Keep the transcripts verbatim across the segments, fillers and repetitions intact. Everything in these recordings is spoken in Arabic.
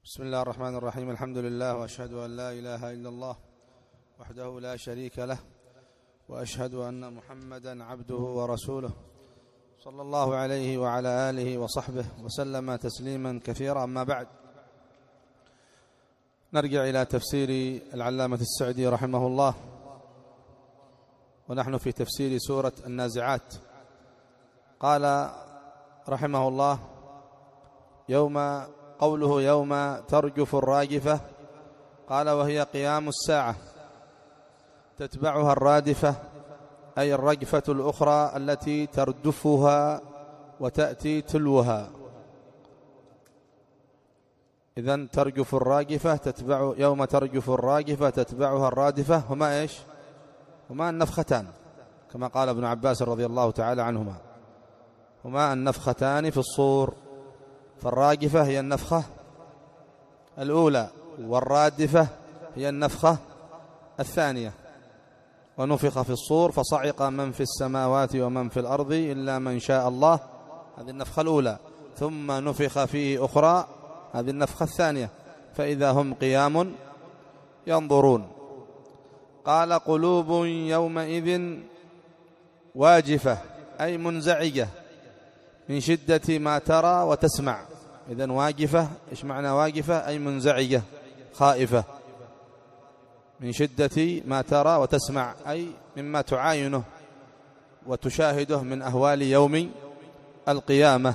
بسم الله الرحمن الرحيم. الحمد لله، وأشهد أن لا إله إلا الله وحده لا شريك له، وأشهد أن محمدا عبده ورسوله صلى الله عليه وعلى آله وصحبه وسلم تسليما كثيرا. أما بعد، نرجع إلى تفسير العلامة السعدي رحمه الله، ونحن في تفسير سورة النازعات. قال رحمه الله: يوم قوله يوم ترجف الراجفة، قال: وهي قيام الساعة تتبعها الرادفة، أي الرجفة الأخرى التي تردفها وتأتي تلوها. إذن ترجف الراجفة تتبع يوم ترجف الراجفة تتبعها الرادفة، هما إيش؟ هما النفختان، كما قال ابن عباس رضي الله تعالى عنهما، هما النفختان في الصور. فالراجفة هي النفخة الأولى، والرادفة هي النفخة الثانية. ونفخ في الصور فصعق من في السماوات ومن في الأرض إلا من شاء الله، هذه النفخة الأولى. ثم نفخ فيه أخرى، هذه النفخة الثانية، فإذا هم قيام ينظرون. قال: قلوب يومئذ واجفة، أي منزعجة من شدة ما ترى وتسمع. إذن واجفة، إيش معنى واجفة؟ أي منزعجة خائفة من شدة ما ترى وتسمع، أي مما تعاينه وتشاهده من أهوال يوم القيامة.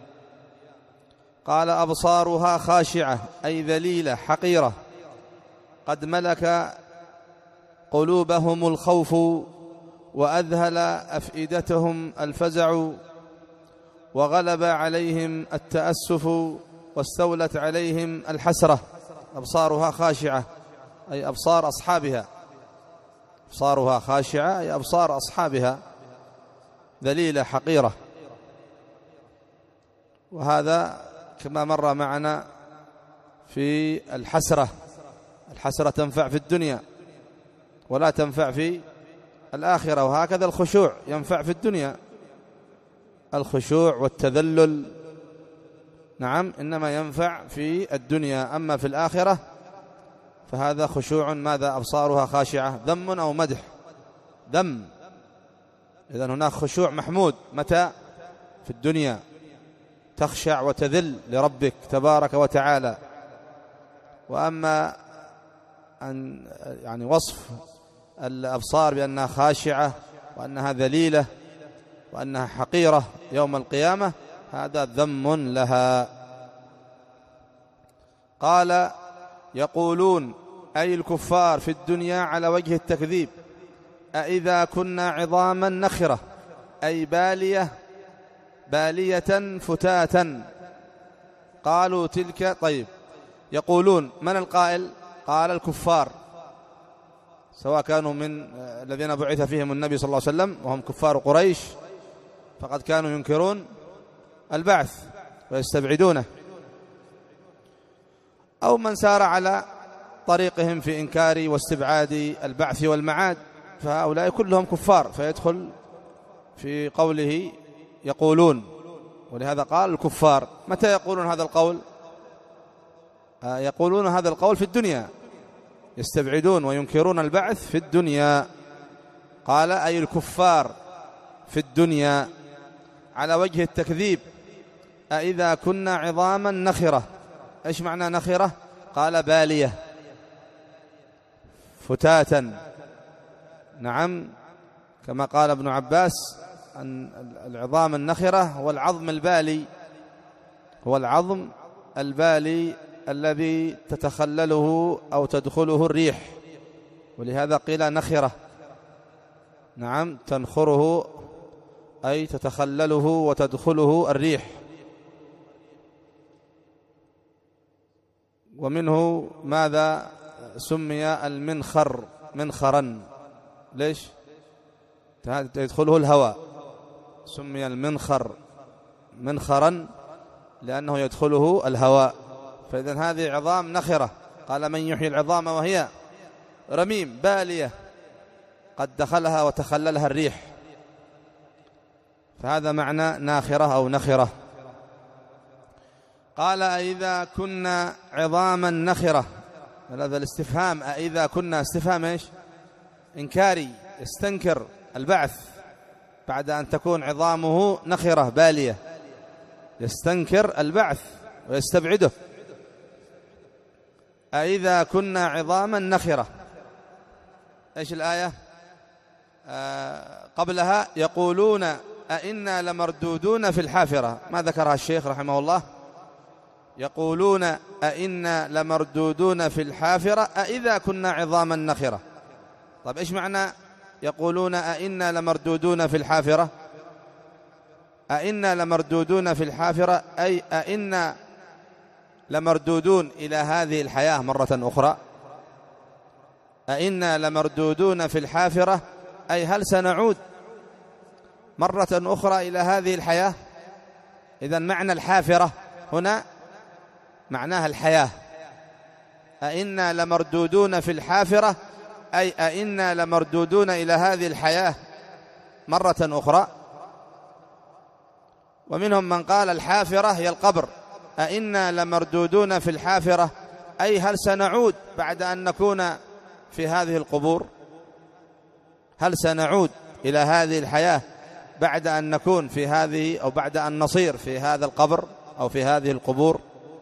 قال: أبصارها خاشعة، أي ذليلة حقيرة، قد ملك قلوبهم الخوف وأذهل أفئدتهم الفزع، وغلب عليهم التأسف واستولت عليهم الحسرة. أبصارها خاشعة أي أبصار أصحابها، أبصارها خاشعة أي أبصار أصحابها ذليلة حقيرة. وهذا كما مر معنا في الحسرة، الحسرة تنفع في الدنيا ولا تنفع في الآخرة، وهكذا الخشوع ينفع في الدنيا، الخشوع والتذلل نعم إنما ينفع في الدنيا، أما في الآخرة فهذا خشوع. ماذا أبصارها خاشعة؟ ذم أو مدح؟ ذم. إذن هناك خشوع محمود متى؟ في الدنيا، تخشع وتذل لربك تبارك وتعالى. وأما أن يعني وصف الأبصار بأنها خاشعة وأنها ذليلة وأنها حقيرة يوم القيامة، هذا ذم لها. قال: يقولون، أي الكفار في الدنيا على وجه التكذيب: أإذا كنا عظاما نخرة، أي بالية بالية فتاتا. قالوا تلك. طيب، يقولون، من القائل؟ قال: الكفار، سواء كانوا من الذين بعث فيهم النبي صلى الله عليه وسلم وهم كفار قريش، فقد كانوا ينكرون البعث ويستبعدونه، أو من سار على طريقهم في إنكار واستبعاد البعث والمعاد، فهؤلاء كلهم كفار، فيدخل في قوله يقولون. ولهذا قال الكفار. متى يقولون هذا القول؟ آه يقولون هذا القول في الدنيا، يستبعدون وينكرون البعث في الدنيا. قال: أي الكفار في الدنيا على وجه التكذيب: أإذا كنا عظاما نخرة. إيش معنى نخرة؟ قال: بالية فتاتا. نعم، كما قال ابن عباس أن العظام النخرة هو العظم البالي، هو العظم البالي الذي تتخلله أو تدخله الريح، ولهذا قيل نخرة. نعم، تنخره أي تتخلله وتدخله الريح. ومنه ماذا سمي المنخر منخرا؟ ليش؟ يدخله الهواء، سمي المنخر منخرا لأنه يدخله الهواء. فإذن هذه عظام نخرة. قال: من يحيي العظام وهي رميم بالية قد دخلها وتخللها الريح، فهذا معنى ناخرة أو نخرة. قال أإذا كنا عظاما نخرة. هذا الاستفهام أإذا كنا استفهام إيش؟ إنكاري، يستنكر البعث بعد أن تكون عظامه نخرة بالية، يستنكر البعث ويستبعده. أإذا كنا عظاما نخرة. إيش الآية؟ آه قبلها يقولون أئنا لمردودون في الحافرة. ما ذكرها الشيخ رحمه الله؟ يقولون أئنا لمردودون في الحافرة أئذا كنا عظاما نخرة. طيب إيش معنى يقولون أئنا لمردودون في الحافرة؟ أئنا لمردودون في الحافرة أي أئنا لمردودون إلى هذه الحياة مرة أخرى. أئنا لمردودون في الحافرة أي هل سنعود مرة أخرى إلى هذه الحياة؟ إذن معنى الحافرة هنا معناها الحياة. أئنا لمردودون في الحافرة أي أئنا لمردودون إلى هذه الحياة مرة أخرى. ومنهم من قال الحافرة هي القبر. أئنا لمردودون في الحافرة أي هل سنعود بعد أن نكون في هذه القبور؟ هل سنعود إلى هذه الحياة بعد أن نكون في هذه أو بعد أن نصير في هذا القبر أو في هذه القبور؟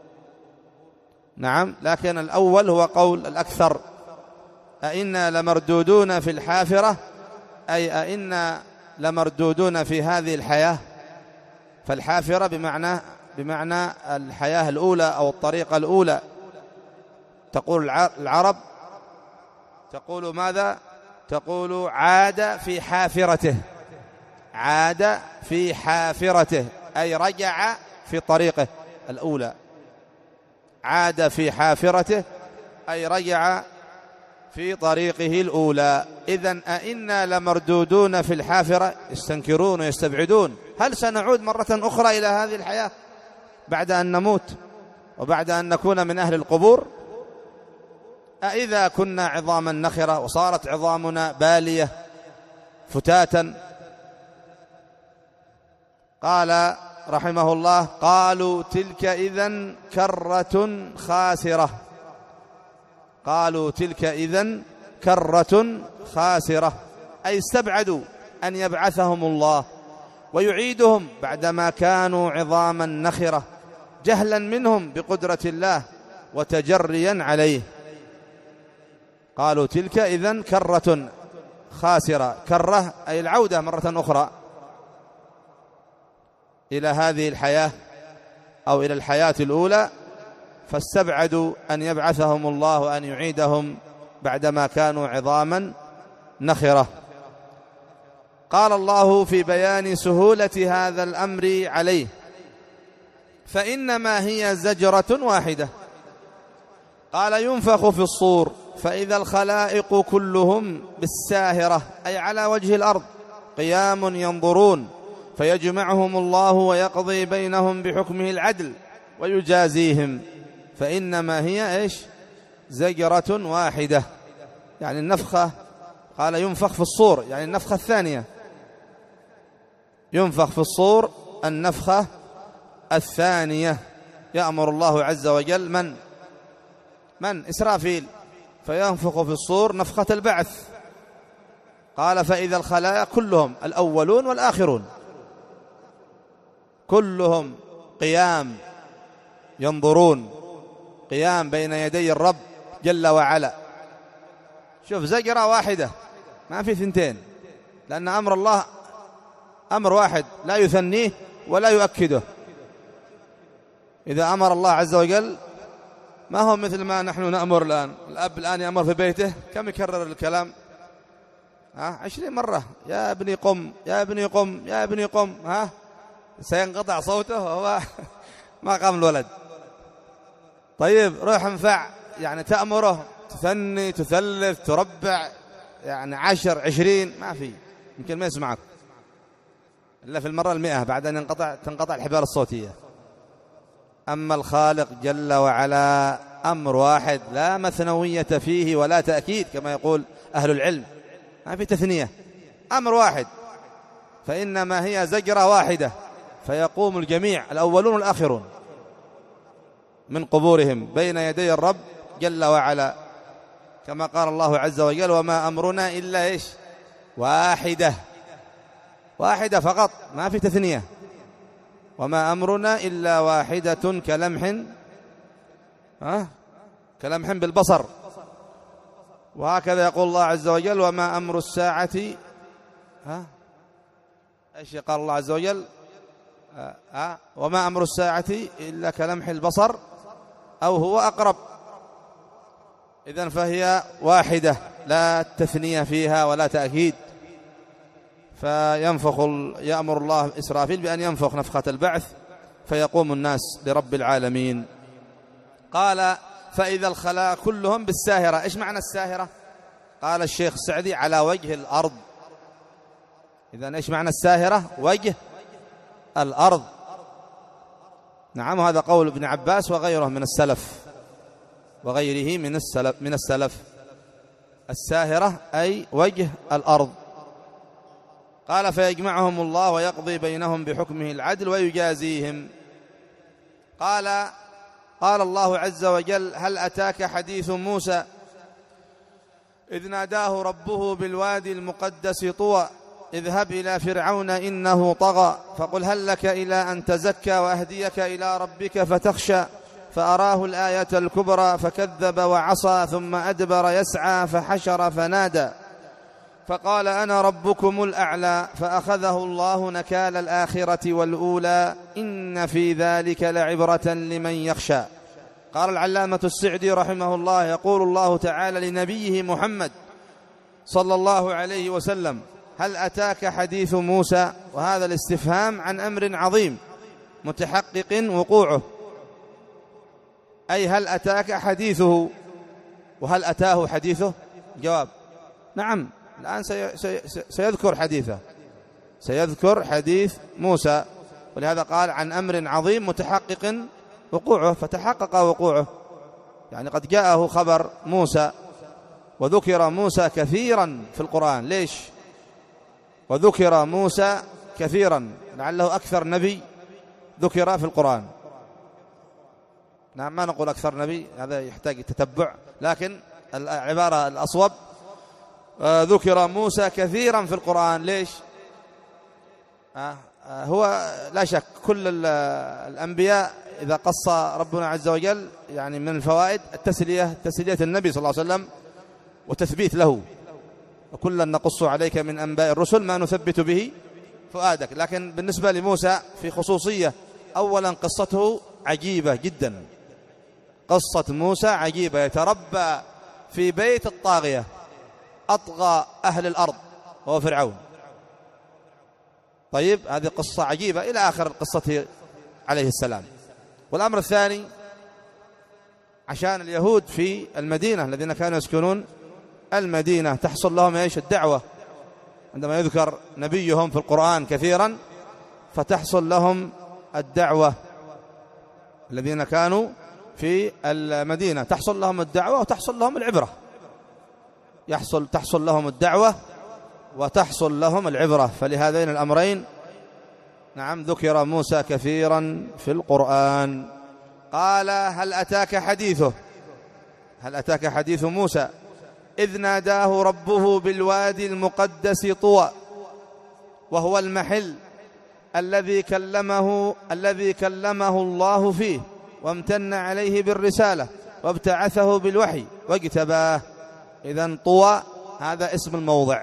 نعم، لكن الأول هو قول الأكثر. أئنا لمردودون في الحافرة أي أئنا لمردودون في هذه الحياة. فالحافرة بمعنى بمعنى الحياة الأولى أو الطريقة الأولى. تقول العرب تقول ماذا؟ تقول عاد في حافرته، عاد في حافرته أي رجع في طريقه الأولى. عاد في حافرته أي رجع في طريقه الأولى. إذن أئنا لمردودون في الحافرة، يستنكرون ويستبعدون. هل سنعود مرة أخرى إلى هذه الحياة بعد أن نموت وبعد أن نكون من أهل القبور؟ أئذا كنا عظاما نخرة وصارت عظامنا بالية فتاتا. قال رحمه الله قالوا تلك إذن كرة خاسرة. قالوا تلك إذن كرة خاسرة أي استبعدوا أن يبعثهم الله ويعيدهم بعدما كانوا عظاما نخرة، جهلا منهم بقدرة الله وتجريا عليه. قالوا تلك إذن كرة خاسرة. كرة أي العودة مرة أخرى إلى هذه الحياة أو إلى الحياة الأولى، فاستبعدوا أن يبعثهم الله أن يعيدهم بعدما كانوا عظاما نخرة. قال الله في بيان سهولة هذا الأمر عليه فإنما هي زجرة واحدة. قال ينفخ في الصور فإذا الخلائق كلهم بالساهرة أي على وجه الأرض قيام ينظرون، فيجمعهم الله ويقضي بينهم بحكمه العدل ويجازيهم. فإنما هي إيش؟ زجرة واحدة. يعني النفخة، قال ينفخ في الصور يعني النفخة الثانية، ينفخ في الصور النفخة الثانية. يأمر الله عز وجل من من إسرافيل فينفخ في الصور نفخة البعث. قال فإذا الخلائق كلهم الأولون والآخرون كلهم قيام ينظرون، قيام بين يدي الرب جل وعلا. شوف زجرة واحدة ما في ثنتين، لأن أمر الله أمر واحد لا يثنيه ولا يؤكده. إذا أمر الله عز وجل ما هو مثل ما نحن نأمر الآن. الأب الآن يأمر في بيته كم يكرر الكلام؟ ها عشرين مرة، يا ابني قم يا ابني قم يا ابني قم، ها سينقطع صوته وهو ما قام الولد. طيب روح انفع، يعني تأمره تثني تثلث تربع، يعني عشر عشرين ما في، يمكن ما يسمعك إلا في المرة المئة بعد أن ينقطع تنقطع الحبال الصوتية. أما الخالق جل وعلا أمر واحد لا مثنوية فيه ولا تأكيد كما يقول أهل العلم، ما في تثنية، أمر واحد. فإنما هي زجرة واحدة فيقوم الجميع الأولون والآخرون. من قبورهم بين يدي الرب جل وعلا، كما قال الله عز وجل: وما أمرنا إلا إيش؟ واحدة، واحدة فقط، ما في تثنية. وما أمرنا إلا واحدة كلمح ها كلمح بالبصر. وهكذا يقول الله عز وجل: وما أمر الساعة ها ايش قال الله عز وجل؟ ها آه. وما أمر الساعة إلا كلمح البصر أو هو أقرب. إذن فهي واحدة لا تثنية فيها ولا تأكيد. فينفخ يأمر الله إسرافيل بأن ينفخ نفخة البعث فيقوم الناس لرب العالمين. قال: فإذا الخلاء كلهم بالساهرة. إيش معنى الساهرة؟ قال الشيخ السعدي: على وجه الأرض. إذن إيش معنى الساهرة؟ وجه الأرض. نعم، هذا قول ابن عباس وغيره من السلف وغيره من السلف من السلف الساهرة أي وجه الأرض. قال: فيجمعهم الله ويقضي بينهم بحكمه العدل ويجازيهم. قال قال الله عز وجل: هل أتاك حديث موسى إذ ناداه ربه بالوادي المقدس طوى اذهب إلى فرعون إنه طغى فقل هل لك إلى أن تزكى وأهديك إلى ربك فتخشى فأراه الآية الكبرى فكذب وعصى ثم أدبر يسعى فحشر فنادى فقال أنا ربكم الأعلى فأخذه الله نكال الآخرة والأولى إن في ذلك لعبرة لمن يخشى. قال العلامة السعدي رحمه الله: يقول الله تعالى لنبيه محمد صلى الله عليه وسلم: هل أتاك حديث موسى؟ وهذا الاستفهام عن أمر عظيم متحقق وقوعه، أي هل أتاك حديثه؟ وهل أتاه حديثه؟ جواب: نعم، الآن سي سي سيذكر حديثه، سيذكر حديث موسى، ولهذا قال عن أمر عظيم متحقق وقوعه، فتحقق وقوعه، يعني قد جاءه خبر موسى. وذكر موسى كثيرا في القرآن. ليش؟ وذكر موسى كثيرا، لعله أكثر نبي ذكر في القرآن. نعم، ما نقول أكثر نبي، هذا يحتاج تتبع، لكن العبارة الأصوب ذكر موسى كثيرا في القرآن. ليش؟ آه هو لا شك كل الأنبياء إذا قص ربنا عز وجل يعني من الفوائد التسلية، تسلية النبي صلى الله عليه وسلم وتثبيت له، وكلا نقص عليك من أنباء الرسل ما نثبت به فؤادك. لكن بالنسبة لموسى في خصوصية، أولا قصته عجيبة جدا، قصة موسى عجيبة، يتربى في بيت الطاغية أطغى أهل الأرض وهو فرعون. طيب، هذه قصة عجيبة إلى آخر قصته عليه السلام. والأمر الثاني، عشان اليهود في المدينة الذين كانوا يسكنون المدينة تحصل لهم ايش؟ الدعوة. عندما يذكر نبيهم في القرآن كثيرا فتحصل لهم الدعوة، الذين كانوا في المدينة تحصل لهم الدعوة وتحصل لهم العبرة، يحصل تحصل لهم الدعوة وتحصل لهم العبرة. فلهذين الأمرين نعم ذكر موسى كثيرا في القرآن. قال: هل أتاك حديثه؟ هل أتاك حديث موسى إذ ناداه ربه بالوادي المقدس طوى، وهو المحل الذي كلمه الذي كلمه الله فيه وامتن عليه بالرسالة وابتعثه بالوحي واجتباه. إذن طوى هذا اسم الموضع،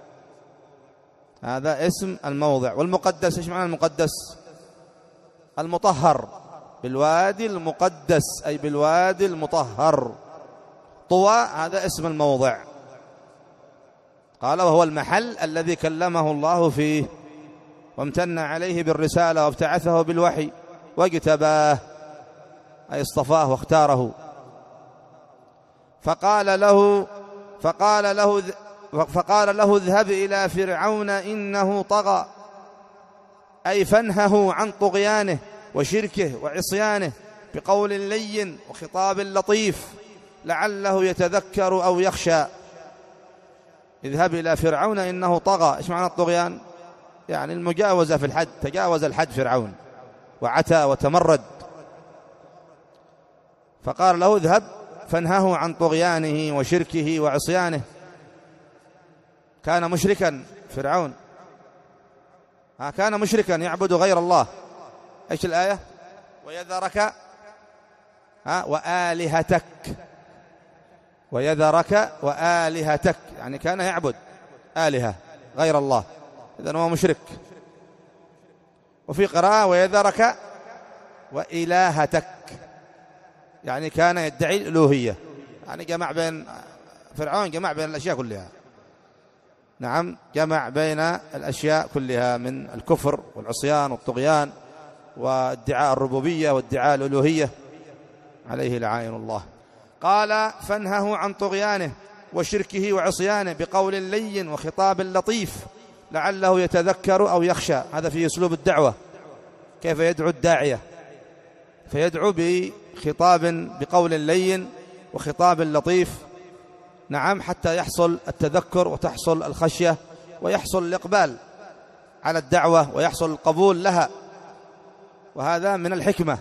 هذا اسم الموضع. والمقدس ايش معنى المقدس؟ المطهر، بالوادي المقدس أي بالوادي المطهر. طوى هذا اسم الموضع. قال: وهو المحل الذي كلمه الله فيه وامتن عليه بالرسالة وابتعثه بالوحي واجتباه أي اصطفاه واختاره. فقال له فقال له فقال له اذهب إلى فرعون إنه طغى، أي فانهه عن طغيانه وشركه وعصيانه بقول لين وخطاب لطيف لعله يتذكر أو يخشى. اذهب إلى فرعون إنه طغى. إيش معنى الطغيان؟ يعني المجاوزة في الحد، تجاوز الحد فرعون وعتى وتمرد. فقال له اذهب فانهه عن طغيانه وشركه وعصيانه. كان مشركا فرعون، كان مشركا يعبد غير الله. ايش الآية؟ ويذرك ها وآلهتك، ويذرك وآلهتك، يعني كان يعبد آلهة غير الله، إذن هو مشرك. وفي قراءة ويذرك وإلهتك، يعني كان يدعي الألوهية، يعني جمع بين فرعون، جمع بين الأشياء كلها. نعم، جمع بين الأشياء كلها من الكفر والعصيان والطغيان وادعاء الربوبية وادعاء الألوهية، عليه لعائن الله. قال فانهه عن طغيانه وشركه وعصيانه بقول لين وخطاب لطيف لعله يتذكر أو يخشى. هذا في أسلوب الدعوة، كيف يدعو الداعية، فيدعو بخطاب بقول لين وخطاب لطيف، نعم، حتى يحصل التذكر وتحصل الخشية ويحصل الإقبال على الدعوة ويحصل القبول لها. وهذا من الحكمة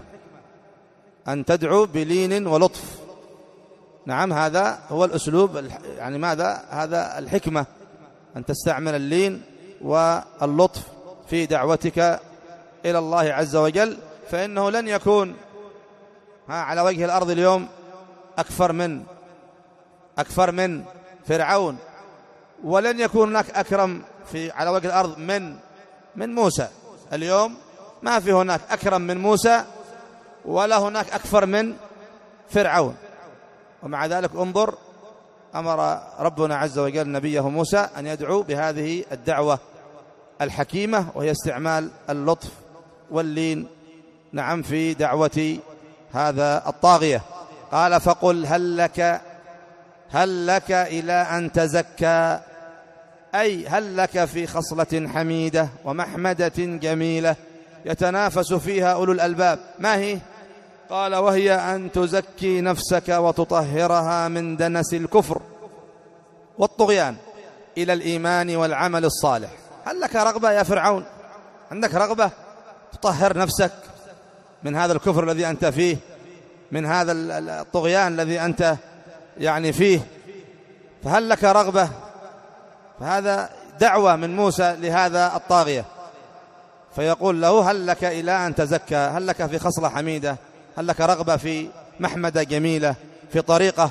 أن تدعو بلين ولطف. نعم، هذا هو الأسلوب، يعني ماذا؟ هذا الحكمة، أن تستعمل اللين واللطف في دعوتك إلى الله عز وجل، فإنه لن يكون ها على وجه الأرض اليوم أكثر من أكثر من فرعون، ولن يكون هناك أكرم في على وجه الأرض من من موسى. اليوم ما في هناك أكرم من موسى ولا هناك أكثر من فرعون، ومع ذلك انظر أمر ربنا عز وجل نبيه موسى أن يدعو بهذه الدعوة الحكيمة، وهي استعمال اللطف واللين، نعم، في دعوة هذا الطاغية. قال فقل هل لك هل لك إلى أن تزكى، أي هل لك في خصلة حميدة ومحمدة جميلة يتنافس فيها أولو الألباب. ما هي؟ قال وهي أن تزكي نفسك وتطهرها من دنس الكفر والطغيان إلى الإيمان والعمل الصالح. هل لك رغبة يا فرعون؟ عندك رغبة تطهر نفسك من هذا الكفر الذي أنت فيه، من هذا الطغيان الذي أنت يعني فيه؟ فهل لك رغبة؟ فهذا دعوة من موسى لهذا الطاغية، فيقول له هل لك إلى أن تزكى، هل لك في خصلة حميدة، هل لك رغبة في محمدة جميلة، في طريقة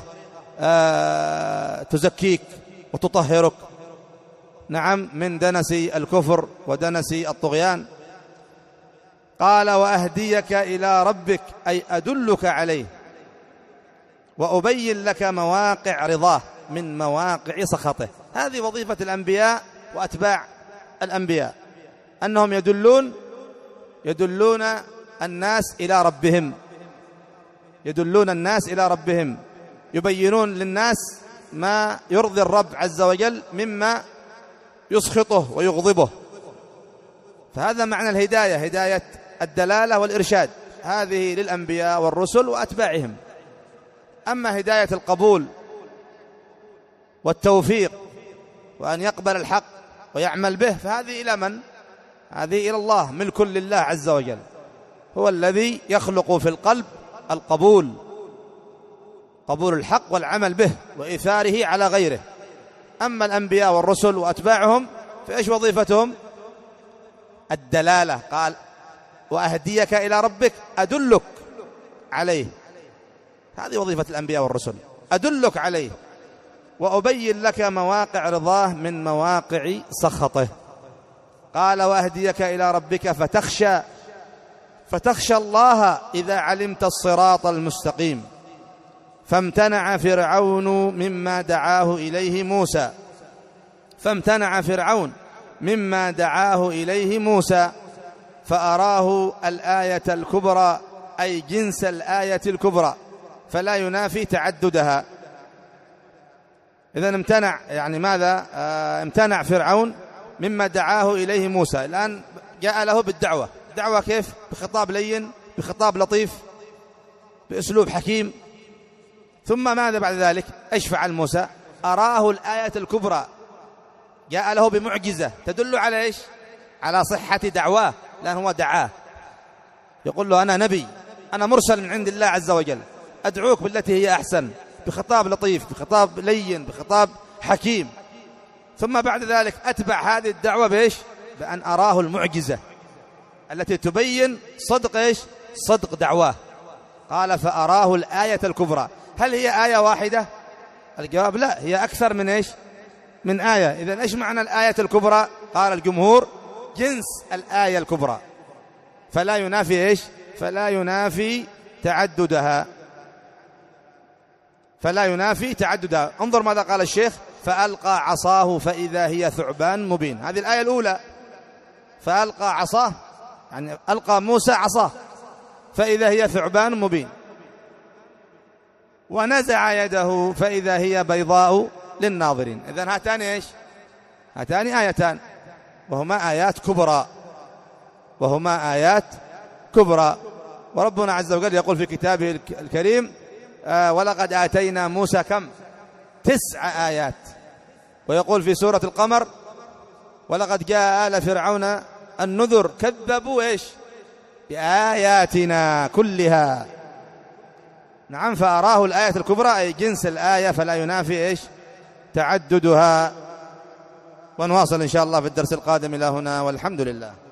آه تزكيك وتطهرك، نعم، من دنس الكفر ودنس الطغيان. قال وأهديك إلى ربك، أي أدلك عليه وأبين لك مواقع رضاه من مواقع سخطه. هذه وظيفة الأنبياء وأتباع الأنبياء، أنهم يدلون يدلون الناس إلى ربهم، يدلون الناس إلى ربهم، يبينون للناس ما يرضي الرب عز وجل مما يسخطه ويغضبه. فهذا معنى الهداية، هداية الدلالة والإرشاد، هذه للأنبياء والرسل وأتباعهم. أما هداية القبول والتوفيق وأن يقبل الحق ويعمل به، فهذه إلى من؟ هذه إلى الله، ملك لله عز وجل، هو الذي يخلق في القلب القبول، قبول الحق والعمل به وإيثاره على غيره. أما الأنبياء والرسل وأتباعهم فإيش وظيفتهم؟ الدلالة. قال وأهديك إلى ربك، أدلك عليه، هذه وظيفة الأنبياء والرسل، أدلك عليه وأبين لك مواقع رضاه من مواقع سخطه. قال وأهديك إلى ربك فتخشى، فتخشى الله إذا علمت الصراط المستقيم. فامتنع فرعون مما دعاه إليه موسى، فامتنع فرعون مما دعاه إليه موسى فأراه الآية الكبرى، أي جنس الآية الكبرى، فلا ينافي تعددها. إذن امتنع، يعني ماذا؟ آه امتنع فرعون مما دعاه إليه موسى. الآن جاء له بالدعوة، دعوة كيف؟ بخطاب لين، بخطاب لطيف، بأسلوب حكيم. ثم ماذا بعد ذلك؟ ايش فعل موسى؟ أراه الآية الكبرى، جاء له بمعجزة تدل على ايش؟ على صحة دعواه، لأن هو دعاه، يقول له أنا نبي، أنا مرسل من عند الله عز وجل، أدعوك بالتي هي أحسن، بخطاب لطيف، بخطاب لين، بخطاب حكيم. ثم بعد ذلك أتبع هذه الدعوة بإيش؟ بأن أراه المعجزة التي تبين صدق إيش؟ صدق دعواه. قال فأراه الآية الكبرى. هل هي آية واحدة؟ الجواب لا، هي أكثر من إيش؟ من آية. إذن إيش معنى الآية الكبرى؟ قال الجمهور جنس الآية الكبرى، فلا ينافي إيش؟ فلا ينافي تعددها، فلا ينافي تعددها. انظر ماذا قال الشيخ: فألقى عصاه فإذا هي ثعبان مبين. هذه الآية الأولى، فألقى عصاه يعني ألقى موسى عصاه فإذا هي ثعبان مبين، ونزع يده فإذا هي بيضاء للناظرين. إذن هاتان إيش؟ هاتان آيتان، وهما آيات كبرى، وهما آيات كبرى. وربنا عز وجل يقول في كتابه الكريم: آه ولقد آتينا موسى كم؟ تسع آيات. ويقول في سورة القمر: ولقد جاء آل فرعون النذر كذبوا إيش؟ بآياتنا كلها. نعم، فأراه الآية الكبرى أي جنس الآية، فلا ينافي إيش؟ تعددها. ونواصل إن شاء الله في الدرس القادم. إلى هنا والحمد لله.